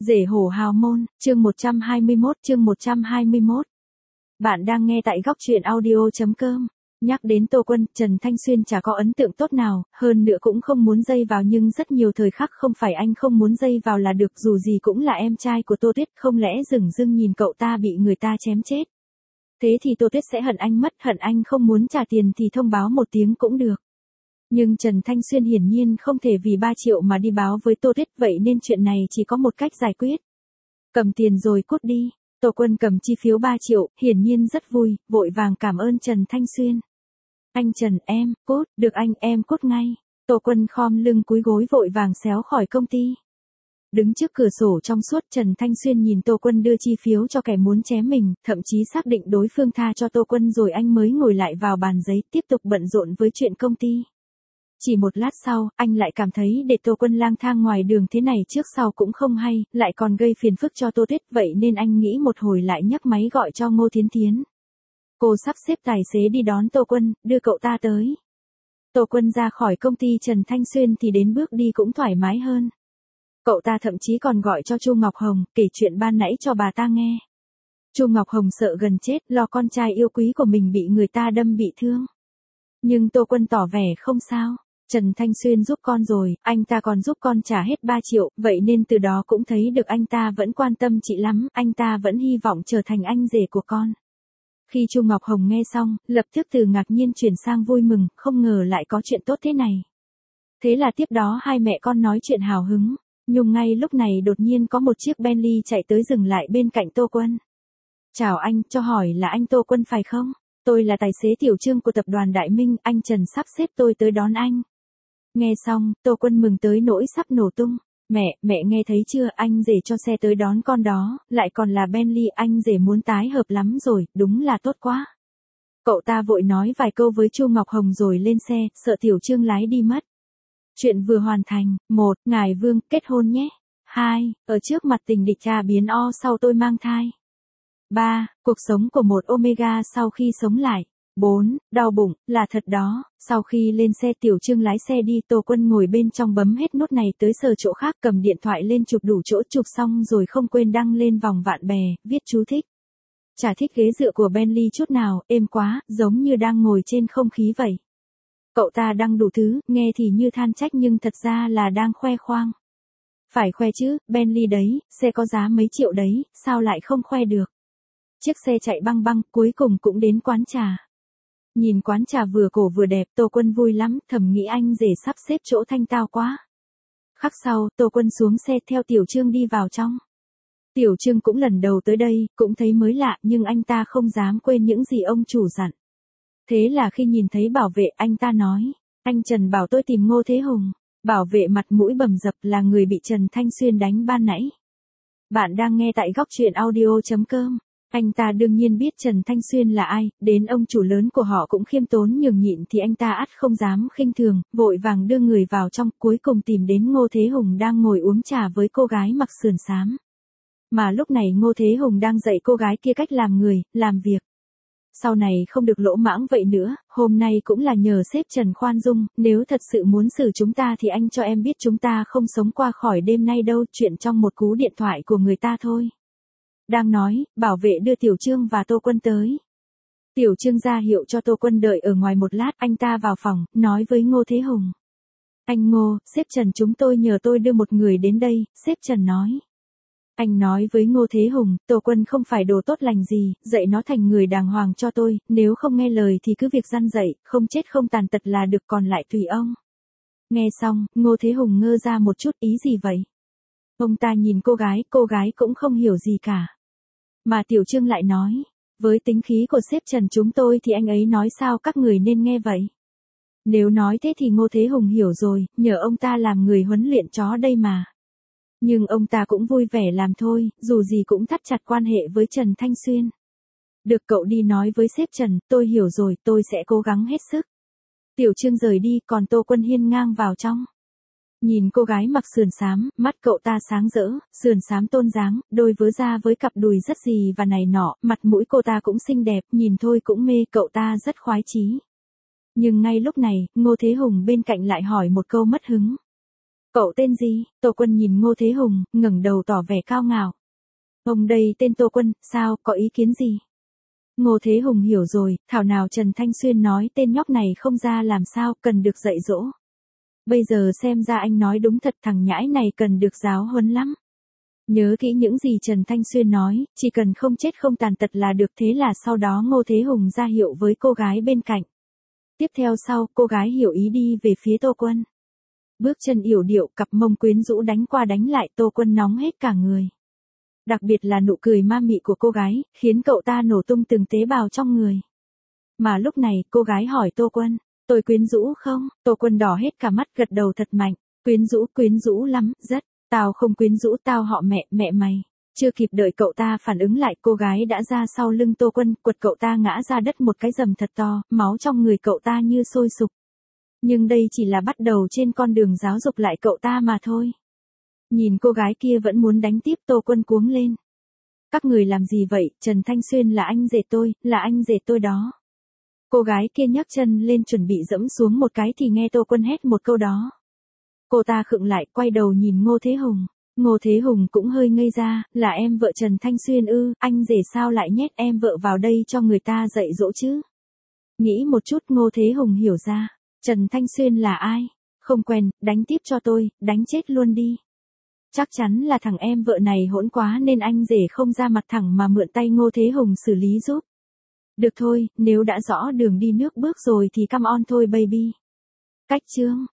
Rể hổ hào môn, chương 121. Bạn đang nghe tại góc truyện audio.com. Nhắc đến Tô Quân, Trần Thanh Xuyên chả có ấn tượng tốt nào, hơn nữa cũng không muốn dây vào, nhưng rất nhiều thời khắc không phải anh không muốn dây vào là được, dù gì cũng là em trai của Tô Tuyết, không lẽ dửng dưng nhìn cậu ta bị người ta chém chết. Thế thì Tô Tuyết sẽ hận anh mất, hận anh không muốn trả tiền thì thông báo một tiếng cũng được. Nhưng Trần Thanh Xuyên hiển nhiên không thể vì 3 triệu mà đi báo với Tô Tuyết, vậy nên chuyện này chỉ có một cách giải quyết. Cầm tiền rồi cút đi. Tô Quân cầm chi phiếu 3 triệu, hiển nhiên rất vui, vội vàng cảm ơn Trần Thanh Xuyên. Anh Trần, em, cút, được anh, em cút ngay. Tô Quân khom lưng cúi gối vội vàng xéo khỏi công ty. Đứng trước cửa sổ trong suốt, Trần Thanh Xuyên nhìn Tô Quân đưa chi phiếu cho kẻ muốn chém mình, thậm chí xác định đối phương tha cho Tô Quân rồi anh mới ngồi lại vào bàn giấy, tiếp tục bận rộn với chuyện công ty. Chỉ một lát sau, anh lại cảm thấy để Tô Quân lang thang ngoài đường thế này trước sau cũng không hay, lại còn gây phiền phức cho Tô Tuyết, vậy nên anh nghĩ một hồi lại nhấc máy gọi cho Ngô Thiến Thiến. Cô sắp xếp tài xế đi đón Tô Quân, đưa cậu ta tới. Tô Quân ra khỏi công ty Trần Thanh Xuyên thì đến bước đi cũng thoải mái hơn. Cậu ta thậm chí còn gọi cho Chu Ngọc Hồng, kể chuyện ban nãy cho bà ta nghe. Chu Ngọc Hồng sợ gần chết, lo con trai yêu quý của mình bị người ta đâm bị thương. Nhưng Tô Quân tỏ vẻ không sao. Trần Thanh Xuyên giúp con rồi, anh ta còn giúp con trả hết 3 triệu, vậy nên từ đó cũng thấy được anh ta vẫn quan tâm chị lắm, anh ta vẫn hy vọng trở thành anh rể của con. Khi Chu Ngọc Hồng nghe xong, lập tức từ ngạc nhiên chuyển sang vui mừng, không ngờ lại có chuyện tốt thế này. Thế là tiếp đó hai mẹ con nói chuyện hào hứng, nhưng ngay lúc này đột nhiên có một chiếc Bentley chạy tới dừng lại bên cạnh Tô Quân. Chào anh, cho hỏi là anh Tô Quân phải không? Tôi là tài xế Tiểu Trương của tập đoàn Đại Minh, anh Trần sắp xếp tôi tới đón anh. Nghe xong, Tô Quân mừng tới nỗi sắp nổ tung. Mẹ nghe thấy chưa, anh rể cho xe tới đón con đó, lại còn là Bentley, anh rể muốn tái hợp lắm rồi, đúng là tốt quá. Cậu ta vội nói vài câu với Chu Ngọc Hồng rồi lên xe, sợ Tiểu Trương lái đi mất. Chuyện vừa hoàn thành. 1. Ngài Vương, kết hôn nhé. 2. Ở trước mặt tình địch biến o sau tôi mang thai. 3. Cuộc sống của một Omega sau khi sống lại. 4. Đau bụng, là thật đó. Sau khi lên xe Tiểu Trương lái xe đi, Tô Quân ngồi bên trong bấm hết nút này tới sờ chỗ khác, cầm điện thoại lên chụp đủ chỗ, chụp xong rồi không quên đăng lên vòng bạn bè, viết chú thích. Chả thích ghế dựa của Bentley chút nào, êm quá, giống như đang ngồi trên không khí vậy. Cậu ta đăng đủ thứ, nghe thì như than trách nhưng thật ra là đang khoe khoang. Phải khoe chứ, Bentley đấy, xe có giá mấy triệu đấy, sao lại không khoe được. Chiếc xe chạy băng băng, cuối cùng cũng đến quán trà. Nhìn quán trà vừa cổ vừa đẹp, Tô Quân vui lắm, thầm nghĩ anh rể sắp xếp chỗ thanh tao quá. Khắc sau, Tô Quân xuống xe theo Tiểu Trương đi vào trong. Tiểu Trương cũng lần đầu tới đây, cũng thấy mới lạ, nhưng anh ta không dám quên những gì ông chủ dặn. Thế là khi nhìn thấy bảo vệ, anh ta nói, anh Trần bảo tôi tìm Ngô Thế Hùng. Bảo vệ mặt mũi bầm dập, là người bị Trần Thanh Xuyên đánh ban nãy. Bạn đang nghe tại góc truyện audio.com. Anh ta đương nhiên biết Trần Thanh Xuyên là ai, đến ông chủ lớn của họ cũng khiêm tốn nhường nhịn thì anh ta ắt không dám khinh thường, vội vàng đưa người vào trong, cuối cùng tìm đến Ngô Thế Hùng đang ngồi uống trà với cô gái mặc sườn xám. Mà lúc này Ngô Thế Hùng đang dạy cô gái kia cách làm người, làm việc. Sau này không được lỗ mãng vậy nữa, hôm nay cũng là nhờ sếp Trần khoan dung, nếu thật sự muốn xử chúng ta thì anh cho em biết chúng ta không sống qua khỏi đêm nay đâu, chuyện trong một cú điện thoại của người ta thôi. Đang nói, bảo vệ đưa Tiểu Trương và Tô Quân tới. Tiểu Trương ra hiệu cho Tô Quân đợi ở ngoài một lát, anh ta vào phòng, nói với Ngô Thế Hùng. Anh Ngô, sếp Trần chúng tôi nhờ tôi đưa một người đến đây, sếp Trần nói. Anh nói với Ngô Thế Hùng, Tô Quân không phải đồ tốt lành gì, dạy nó thành người đàng hoàng cho tôi, nếu không nghe lời thì cứ việc răn dạy, không chết không tàn tật là được, còn lại tùy ông. Nghe xong, Ngô Thế Hùng ngơ ra một chút, ý gì vậy? Ông ta nhìn cô gái cũng không hiểu gì cả. Mà Tiểu Trương lại nói, với tính khí của sếp Trần chúng tôi thì anh ấy nói sao các người nên nghe vậy. Nếu nói thế thì Ngô Thế Hùng hiểu rồi, nhờ ông ta làm người huấn luyện chó đây mà. Nhưng ông ta cũng vui vẻ làm thôi, dù gì cũng thắt chặt quan hệ với Trần Thanh Xuyên. Được, cậu đi nói với sếp Trần, tôi hiểu rồi, tôi sẽ cố gắng hết sức. Tiểu Trương rời đi, còn Tô Quân hiên ngang vào trong. Nhìn cô gái mặc sườn xám, mắt cậu ta sáng rỡ, sườn xám tôn dáng, đôi vớ da với cặp đùi rất gì và này nọ, mặt mũi cô ta cũng xinh đẹp, nhìn thôi cũng mê, cậu ta rất khoái chí. Nhưng ngay lúc này, Ngô Thế Hùng bên cạnh lại hỏi một câu mất hứng. Cậu tên gì? Tô Quân nhìn Ngô Thế Hùng, ngẩng đầu tỏ vẻ cao ngạo. Ông đây tên Tô Quân, sao, có ý kiến gì? Ngô Thế Hùng hiểu rồi, thảo nào Trần Thanh Xuyên nói tên nhóc này không ra làm sao, cần được dạy dỗ. Bây giờ xem ra anh nói đúng thật, thằng nhãi này cần được giáo huấn lắm. Nhớ kỹ những gì Trần Thanh Xuyên nói, chỉ cần không chết không tàn tật là được, thế là sau đó Ngô Thế Hùng ra hiệu với cô gái bên cạnh. Tiếp theo sau, cô gái hiểu ý đi về phía Tô Quân. Bước chân yểu điệu, cặp mông quyến rũ đánh qua đánh lại, Tô Quân nóng hết cả người. Đặc biệt là nụ cười ma mị của cô gái, khiến cậu ta nổ tung từng tế bào trong người. Mà lúc này, cô gái hỏi Tô Quân, tôi quyến rũ không? Tô Quân đỏ hết cả mắt, gật đầu thật mạnh, quyến rũ lắm, rất. Tao không quyến rũ, tao họ mẹ, mẹ mày. Chưa kịp đợi cậu ta phản ứng lại, cô gái đã ra sau lưng Tô Quân, quật cậu ta ngã ra đất một cái rầm thật to, máu trong người cậu ta như sôi sục. Nhưng đây chỉ là bắt đầu trên con đường giáo dục lại cậu ta mà thôi. Nhìn cô gái kia vẫn muốn đánh tiếp, Tô Quân cuống lên. Các người làm gì vậy? Trần Thanh Xuyên là anh rể tôi, là anh rể tôi đó. Cô gái kia nhấc chân lên chuẩn bị dẫm xuống một cái thì nghe Tô Quân hét một câu đó. Cô ta khựng lại, quay đầu nhìn Ngô Thế Hùng. Ngô Thế Hùng cũng hơi ngây ra, là em vợ Trần Thanh Xuyên ư? Anh rể sao lại nhét em vợ vào đây cho người ta dạy dỗ chứ? Nghĩ một chút, Ngô Thế Hùng hiểu ra. Trần Thanh Xuyên là ai? Không quen, đánh tiếp cho tôi, đánh chết luôn đi. Chắc chắn là thằng em vợ này hỗn quá nên anh rể không ra mặt thẳng mà mượn tay Ngô Thế Hùng xử lý giúp. Được thôi, nếu đã rõ đường đi nước bước rồi thì come on thôi baby. Cách chương